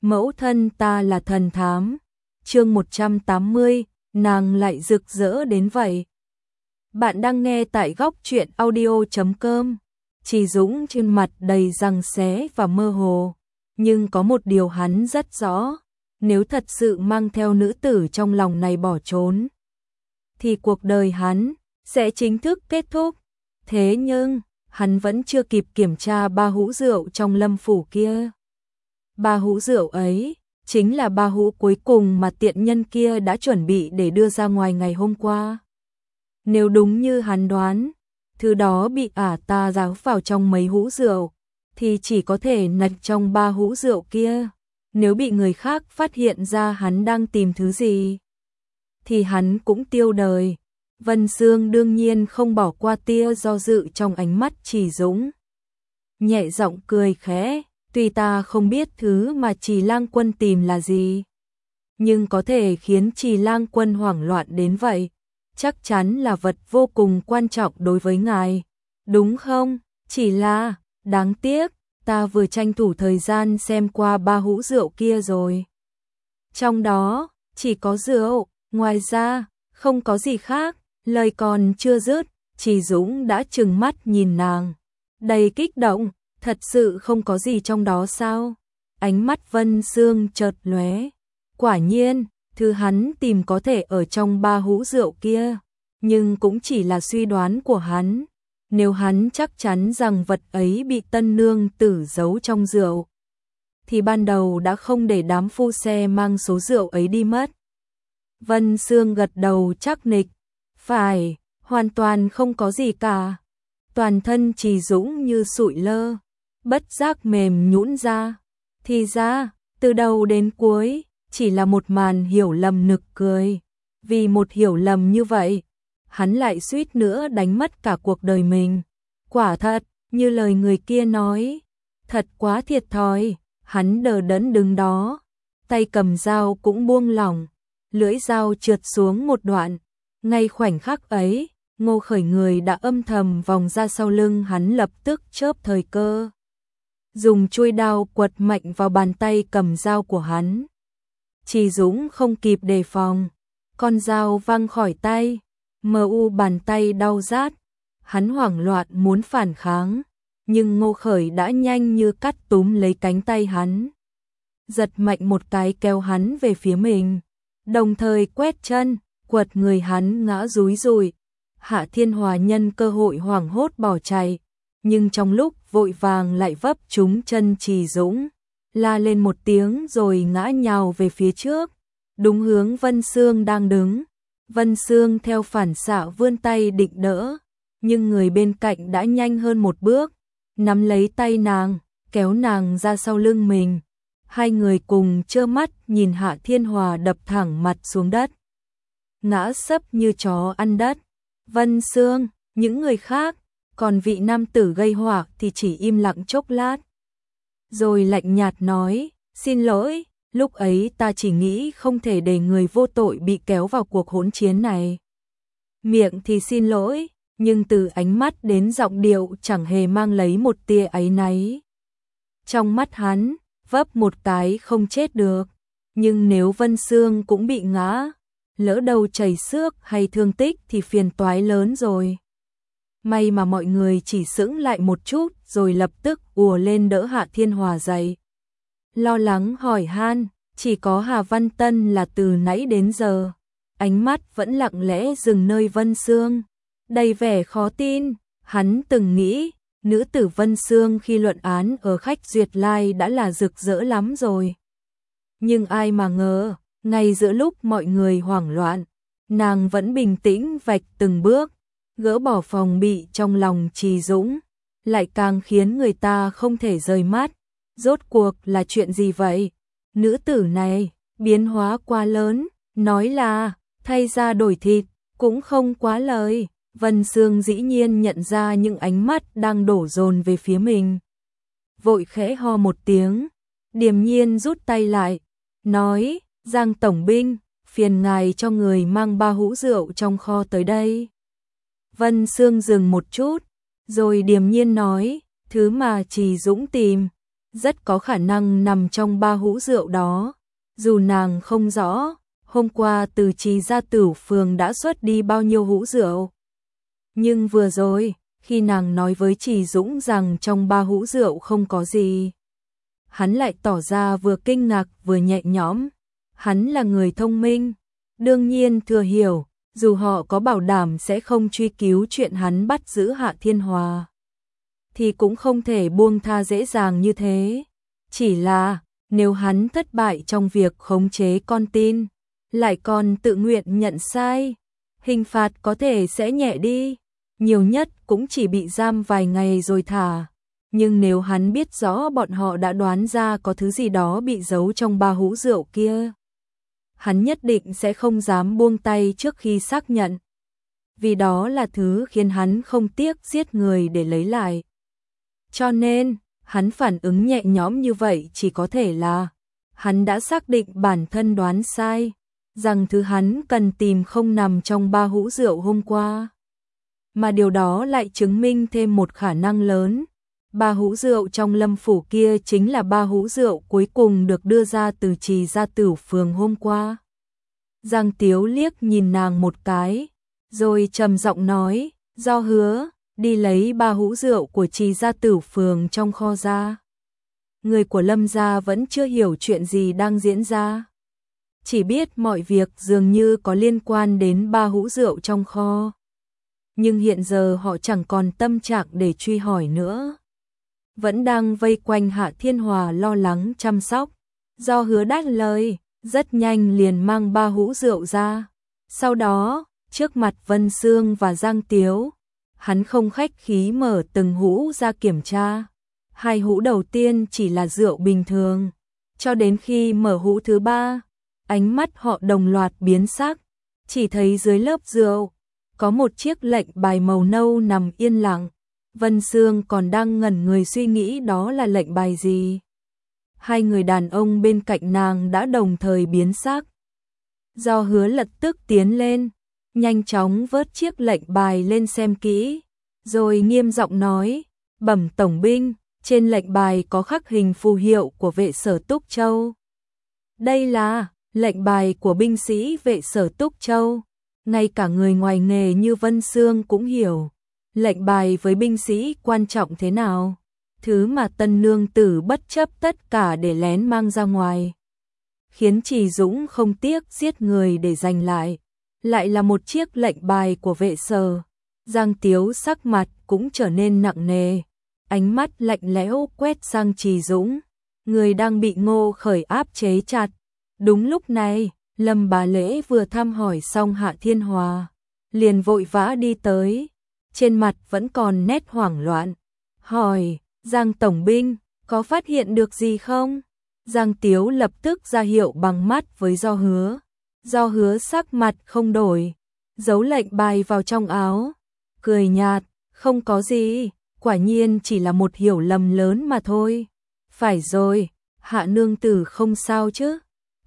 mẫu thân ta là thần thám. Chương 180, nàng lại rực rỡ đến vậy. Bạn đang nghe tại góc truyện audio.com. Trì Dũng trên mặt đầy răng xé và mơ hồ, nhưng có một điều hắn rất rõ, nếu thật sự mang theo nữ tử trong lòng này bỏ trốn, thì cuộc đời hắn sẽ chính thức kết thúc. Thế nhưng, hắn vẫn chưa kịp kiểm tra 3 hũ rượu trong lâm phủ kia. 3 hũ rượu ấy chính là 3 hũ cuối cùng mà tiện nhân kia đã chuẩn bị để đưa ra ngoài ngày hôm qua. Nếu đúng như hắn đoán, thứ đó bị ta giấu vào trong mấy hũ rượu, thì chỉ có thể nặt trong 3 hũ rượu kia. Nếu bị người khác phát hiện ra hắn đang tìm thứ gì, thì hắn cũng tiêu đời. Vân Sương đương nhiên không bỏ qua tia do dự trong ánh mắt Trì Dũng. Nhẹ giọng cười khẽ, tuy ta không biết thứ mà Trì Lang Quân tìm là gì, nhưng có thể khiến Trì Lang Quân hoảng loạn đến vậy, chắc chắn là vật vô cùng quan trọng đối với ngài, đúng không? Chỉ là, đáng tiếc, ta vừa tranh thủ thời gian xem qua 3 hũ rượu kia rồi. Trong đó, chỉ có rượu, ngoài ra, không có gì khác. Lời còn chưa dứt, Trì Dũng đã trừng mắt nhìn nàng, đầy kích động, thật sự không có gì trong đó sao? Ánh mắt Vân Sương chợt lóe. Quả nhiên, thứ hắn tìm có thể ở trong 3 hũ rượu kia, nhưng cũng chỉ là suy đoán của hắn. Nếu hắn chắc chắn rằng vật ấy bị tân nương tử giấu trong rượu, thì ban đầu đã không để đám phu xe mang số rượu ấy đi mất. Vân Sương gật đầu chắc nịch. Phải, hoàn toàn không có gì cả. Toàn thân Trì Dũng như sụi lơ, bất giác mềm nhũn ra. Thì ra, từ đầu đến cuối, chỉ là một màn hiểu lầm nực cười. Vì một hiểu lầm như vậy, hắn lại suýt nữa đánh mất cả cuộc đời mình. Quả thật, như lời người kia nói, thật quá thiệt thòi. Hắn đờ đẫn đứng đó, tay cầm dao cũng buông lỏng, lưỡi dao trượt xuống một đoạn. Ngay khoảnh khắc ấy, Ngô Khởi người đã âm thầm vòng ra sau lưng hắn, lập tức chớp thời cơ, dùng chuôi đao quật mạnh vào bàn tay cầm dao của hắn. Trì Dũng không kịp đề phòng, con dao văng khỏi tay, bàn tay đau rát, hắn hoảng loạn muốn phản kháng, nhưng Ngô Khởi đã nhanh như cắt túm lấy cánh tay hắn, giật mạnh một cái kéo hắn về phía mình, đồng thời quét chân, quật người hắn ngã rúi rùi. Hạ Thiên Hòa nhân cơ hội hoảng hốt bỏ chạy, nhưng trong lúc vội vàng lại vấp trúng chân Trì Dũng, la lên một tiếng rồi ngã nhào về phía trước, đúng hướng Vân Sương đang đứng. Vân Sương theo phản xạ vươn tay định đỡ, nhưng người bên cạnh đã nhanh hơn một bước, nắm lấy tay nàng, kéo nàng ra sau lưng mình. Hai người cùng trơ mắt nhìn Hạ Thiên Hòa đập thẳng mặt xuống đất, ngã sấp như chó ăn đất. Vân Sương, những người khác, còn vị nam tử gây họa thì chỉ im lặng chốc lát, rồi lạnh nhạt nói, xin lỗi, lúc ấy ta chỉ nghĩ không thể để người vô tội bị kéo vào cuộc hỗn chiến này. Miệng thì xin lỗi, nhưng từ ánh mắt đến giọng điệu chẳng hề mang lấy một tia áy náy. Trong mắt hắn, vấp một cái không chết được, nhưng nếu Vân Sương cũng bị ngã, lỡ đầu chảy xước hay thương tích thì phiền toái lớn rồi. May mà mọi người chỉ sững lại một chút rồi lập tức ùa lên đỡ Hạ Thiên Hòa dậy. Lo lắng hỏi han, chỉ có Hà Văn Tân là từ nãy đến giờ, ánh mắt vẫn lặng lẽ dừng nơi Vân Sương, đầy vẻ khó tin. Hắn từng nghĩ, nữ tử Vân Sương khi luận án ở khách Duyệt Lai đã là rực rỡ lắm rồi. Nhưng ai mà ngờ, ngay giữa lúc mọi người hoảng loạn, nàng vẫn bình tĩnh vạch từng bước, gỡ bỏ phòng bị trong lòng Trì Dũng, lại càng khiến người ta không thể rời mắt. Rốt cuộc là chuyện gì vậy? Nữ tử này, biến hóa quá lớn, nói là thay da đổi thịt, cũng không quá lời. Vân Sương dĩ nhiên nhận ra những ánh mắt đang đổ dồn về phía mình. Vội khẽ ho một tiếng, điềm nhiên rút tay lại, nói, Giang Tổng binh, phiền ngài cho người mang 3 hũ rượu trong kho tới đây. Vân Sương dừng một chút, rồi điềm nhiên nói, thứ mà Trì Dũng tìm, rất có khả năng nằm trong 3 hũ rượu đó. Dù nàng không rõ, hôm qua từ Trì Gia Tửu Phường đã xuất đi bao nhiêu hũ rượu. Nhưng vừa rồi, khi nàng nói với Trì Dũng rằng trong 3 hũ rượu không có gì, hắn lại tỏ ra vừa kinh ngạc vừa nhẹ nhõm. Hắn là người thông minh, đương nhiên thừa hiểu, dù họ có bảo đảm sẽ không truy cứu chuyện hắn bắt giữ Hạ Thiên Hòa, thì cũng không thể buông tha dễ dàng như thế. Chỉ là, nếu hắn thất bại trong việc khống chế con tin, lại còn tự nguyện nhận sai, hình phạt có thể sẽ nhẹ đi, nhiều nhất cũng chỉ bị giam vài ngày rồi thả. Nhưng nếu hắn biết rõ bọn họ đã đoán ra có thứ gì đó bị giấu trong 3 hũ rượu kia, hắn nhất định sẽ không dám buông tay trước khi xác nhận. Vì đó là thứ khiến hắn không tiếc giết người để lấy lại. Cho nên, hắn phản ứng nhẹ nhõm như vậy chỉ có thể là hắn đã xác định bản thân đoán sai, rằng thứ hắn cần tìm không nằm trong 3 hũ rượu hôm qua. Mà điều đó lại chứng minh thêm một khả năng lớn. 3 hũ rượu trong Lâm phủ kia chính là 3 hũ rượu cuối cùng được đưa ra từ Trì Gia Tửu Phường hôm qua. Giang Tiếu liếc nhìn nàng một cái, rồi trầm giọng nói, Do Hứa, đi lấy 3 hũ rượu của Trì Gia Tửu Phường trong kho ra. Người của Lâm gia vẫn chưa hiểu chuyện gì đang diễn ra, chỉ biết mọi việc dường như có liên quan đến 3 hũ rượu trong kho. Nhưng hiện giờ họ chẳng còn tâm trạng để truy hỏi nữa, vẫn đang vây quanh Hạ Thiên Hòa lo lắng chăm sóc. Do Hứa đáp lời, rất nhanh liền mang 3 hũ rượu ra. Sau đó, trước mặt Vân Sương và Giang Tiếu, hắn không khách khí mở từng hũ ra kiểm tra. 2 hũ đầu tiên chỉ là rượu bình thường, cho đến khi mở hũ thứ 3, ánh mắt họ đồng loạt biến sắc, chỉ thấy dưới lớp rượu có một chiếc lệnh bài màu nâu nằm yên lặng. Vân Sương còn đang ngẩn người suy nghĩ đó là lệnh bài gì. 2 người đàn ông bên cạnh nàng đã đồng thời biến sắc. Do Hứa lập tức tiến lên, nhanh chóng vớt chiếc lệnh bài lên xem kỹ, rồi nghiêm giọng nói, bẩm tổng binh, trên lệnh bài có khắc hình phù hiệu của vệ sở Túc Châu. Đây là lệnh bài của binh sĩ vệ sở Túc Châu. Ngay cả người ngoài nghề như Vân Sương cũng hiểu lệnh bài với binh sĩ quan trọng thế nào, thứ mà tân nương tử bất chấp tất cả để lén mang ra ngoài, khiến Trì Dũng không tiếc giết người để giành lại là một chiếc lệnh bài của vệ sở. Giang Tiếu sắc mặt cũng trở nên nặng nề, ánh mắt lạnh lẽo quét sang Trì Dũng, người đang bị Ngô Khởi áp chế chặt. Đúng lúc này, Lâm Bá Lễ vừa thăm hỏi xong Hạ Thiên Hòa, liền vội vã đi tới, trên mặt vẫn còn nét hoảng loạn, hỏi, Giang tổng binh, có phát hiện được gì không? Giang Tiếu lập tức ra hiệu bằng mắt với Do Hứa. Do Hứa sắc mặt không đổi, giấu lệnh bài vào trong áo, cười nhạt, không có gì, quả nhiên chỉ là một hiểu lầm lớn mà thôi. Phải rồi, Hạ nương tử không sao chứ?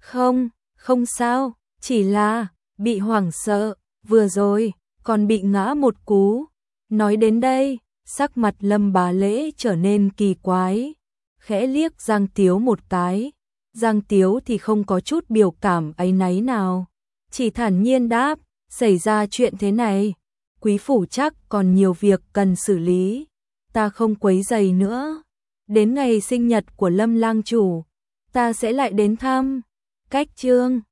Không sao, chỉ là bị hoảng sợ, vừa rồi còn bị ngã một cú. Nói đến đây, sắc mặt Lâm Bá Lễ trở nên kỳ quái, khẽ liếc Giang Tiếu một cái. Giang Tiếu thì không có chút biểu cảm áy náy nào, chỉ thản nhiên đáp, xảy ra chuyện thế này, quý phủ chắc còn nhiều việc cần xử lý, ta không quấy rầy nữa. Đến ngày sinh nhật của Lâm lang chủ, ta sẽ lại đến thăm. Cách chương